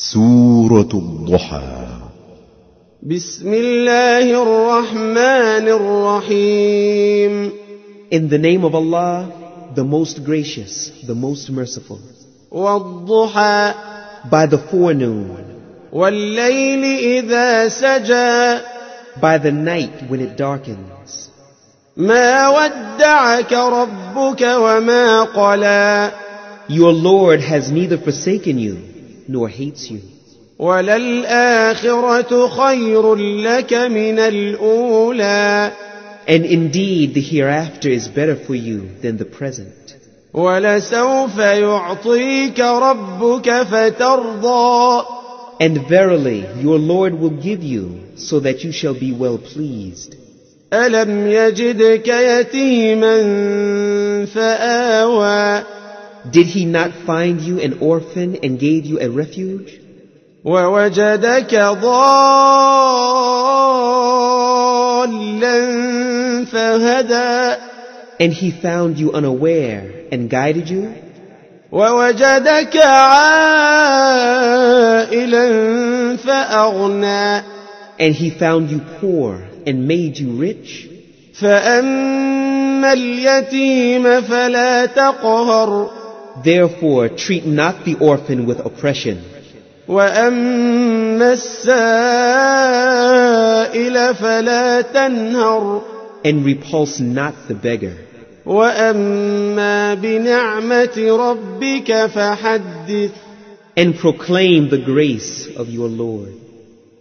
سورة الضحى. بسم الله الرحمن الرحيم. In the name of Allah, the most gracious, the most merciful. والضحى. By the forenoon. والليل إذا سجى. By the night when it darkens. ما ودعك ربك وما قلى. Your Lord has neither forsaken you nor hates you. وللآخرة خير لك من الأولى. And indeed the hereafter is better for you than the present. ولسوف يعطيك ربك فترضى. And verily your Lord will give you so that you shall be well pleased. ألم يجدك يتيما فآوى. Did he not find you an orphan and gave you a refuge? ووجدك ضالا فهدى. And he found you unaware and guided you? ووجدك عائلا فأغنى. And he found you poor and made you rich? فأما اليتيم فلا تقهر. Therefore treat not the orphan with oppression. وأما السائل فلا تنهر. And repulse not the beggar. وأما بنعمة ربك فحدث. And proclaim the grace of your Lord.